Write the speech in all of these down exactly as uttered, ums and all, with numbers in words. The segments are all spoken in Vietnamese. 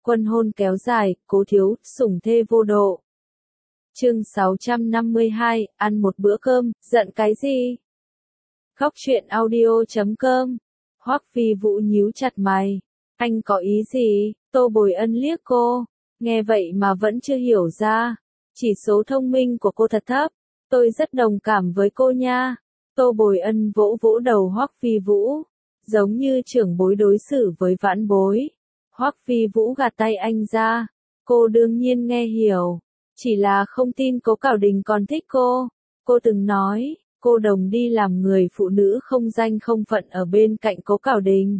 Quân hôn kéo dài, cố thiếu, sủng thê vô độ. Chương sáu trăm năm mươi hai, ăn một bữa cơm, giận cái gì? Khóc chuyện audio chấm com. Hoắc Phi Vũ nhíu chặt mày. Anh có ý gì? Tô Bồi Ân liếc cô. Nghe vậy mà vẫn chưa hiểu ra. Chỉ số thông minh của cô thật thấp. Tôi rất đồng cảm với cô nha. Tô Bồi Ân vỗ vỗ đầu Hoắc Phi Vũ. Giống như trưởng bối đối xử với vãn bối. Hoắc Phi Vũ gạt tay anh ra. Cô đương nhiên nghe hiểu. Chỉ là không tin Cố Cảo Đình còn thích cô. Cô từng nói, cô đồng đi làm người phụ nữ không danh không phận ở bên cạnh Cố Cảo Đình.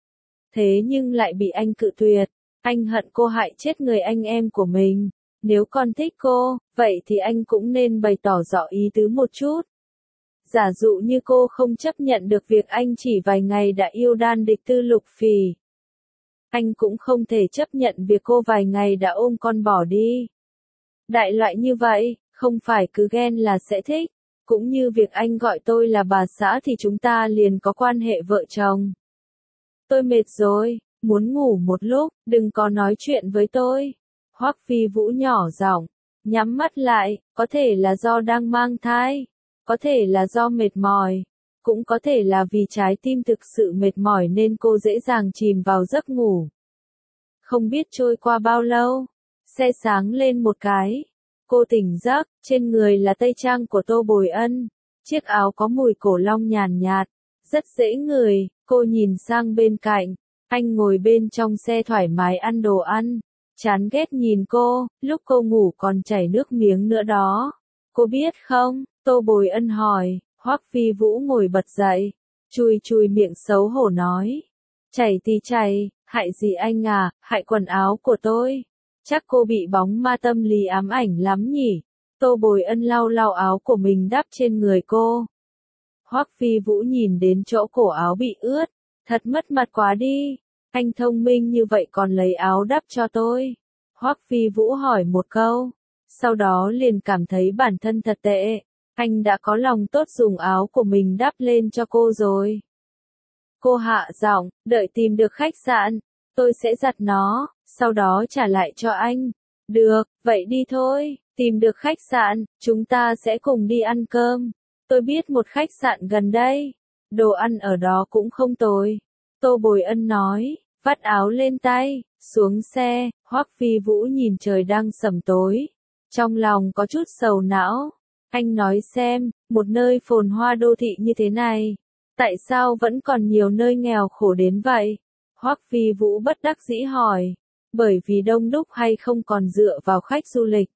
Thế nhưng lại bị anh cự tuyệt. Anh hận cô hại chết người anh em của mình. Nếu con thích cô, vậy thì anh cũng nên bày tỏ rõ ý tứ một chút. Giả dụ như cô không chấp nhận được việc anh chỉ vài ngày đã yêu đan địch Tư Lục Phỉ. Anh cũng không thể chấp nhận việc cô vài ngày đã ôm con bỏ đi. Đại loại như vậy, không phải cứ ghen là sẽ thích. Cũng như việc anh gọi tôi là bà xã thì chúng ta liền có quan hệ vợ chồng. Tôi mệt rồi, muốn ngủ một lúc, đừng có nói chuyện với tôi. Hoắc Phi Vũ nhỏ giọng, nhắm mắt lại, có thể là do đang mang thai, có thể là do mệt mỏi, cũng có thể là vì trái tim thực sự mệt mỏi nên cô dễ dàng chìm vào giấc ngủ. Không biết trôi qua bao lâu, xe sáng lên một cái. Cô tỉnh giấc, trên người là tây trang của Tô Bồi Ân, chiếc áo có mùi cổ long nhàn nhạt, rất dễ ngửi. Cô nhìn sang bên cạnh, anh ngồi bên trong xe thoải mái ăn đồ ăn, chán ghét nhìn cô, lúc cô ngủ còn chảy nước miếng nữa đó. Cô biết không? Tô Bồi Ân hỏi. Hoắc Phi Vũ ngồi bật dậy, chùi chùi miệng xấu hổ nói. Chảy thì chảy, hại gì anh à, hại quần áo của tôi. Chắc cô bị bóng ma tâm lý ám ảnh lắm nhỉ. Tô Bồi Ân lau lau áo của mình đắp trên người cô. Hoắc Phi Vũ nhìn đến chỗ cổ áo bị ướt. Thật mất mặt quá đi. Anh thông minh như vậy còn lấy áo đắp cho tôi. Hoắc Phi Vũ hỏi một câu. Sau đó liền cảm thấy bản thân thật tệ. Anh đã có lòng tốt dùng áo của mình đắp lên cho cô rồi. Cô hạ giọng, đợi tìm được khách sạn. Tôi sẽ giặt nó, sau đó trả lại cho anh. Được, vậy đi thôi, tìm được khách sạn, chúng ta sẽ cùng đi ăn cơm. Tôi biết một khách sạn gần đây. Đồ ăn ở đó cũng không tồi. Tô Bồi Ân nói, vắt áo lên tay, xuống xe. Hoắc Phi Vũ nhìn trời đang sẩm tối. Trong lòng có chút sầu não. Anh nói xem, một nơi phồn hoa đô thị như thế này, tại sao vẫn còn nhiều nơi nghèo khổ đến vậy? Hoắc Phi Vũ bất đắc dĩ hỏi, bởi vì đông đúc hay không còn dựa vào khách du lịch.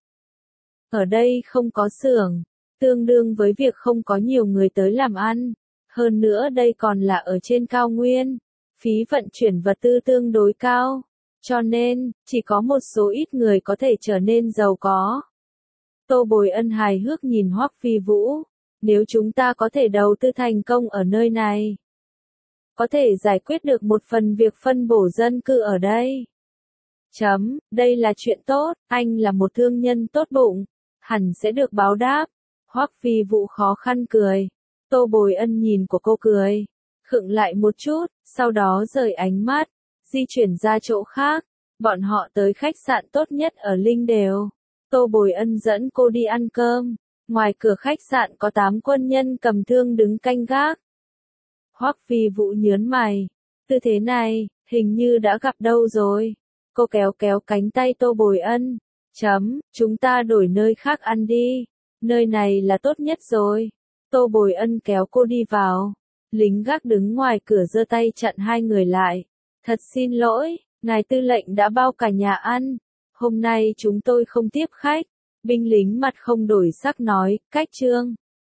Ở đây không có xưởng, tương đương với việc không có nhiều người tới làm ăn. Hơn nữa đây còn là ở trên cao nguyên, phí vận chuyển vật tư tương đối cao, cho nên, chỉ có một số ít người có thể trở nên giàu có. Tô Bồi Ân hài hước nhìn Hoắc Phi Vũ, nếu chúng ta có thể đầu tư thành công ở nơi này, có thể giải quyết được một phần việc phân bổ dân cư ở đây. Chấm, đây là chuyện tốt, anh là một thương nhân tốt bụng, hẳn sẽ được báo đáp. Hoắc Phi Vũ khó khăn cười. Tô Bồi Ân nhìn của cô cười, khựng lại một chút, sau đó rời ánh mắt, di chuyển ra chỗ khác. Bọn họ tới khách sạn tốt nhất ở Linh Đều. Tô Bồi Ân dẫn cô đi ăn cơm. Ngoài cửa khách sạn có tám quân nhân cầm thương đứng canh gác. Hoắc Phi Vũ nhớn mày. Tư thế này, hình như đã gặp đâu rồi. Cô kéo kéo cánh tay Tô Bồi Ân. Chấm, chúng ta đổi nơi khác ăn đi. Nơi này là tốt nhất rồi. Tô Bồi Ân kéo cô đi vào. Lính gác đứng ngoài cửa giơ tay chặn hai người lại. Thật xin lỗi, ngài tư lệnh đã bao cả nhà ăn. Hôm nay chúng tôi không tiếp khách. Binh lính mặt không đổi sắc nói, cách trương.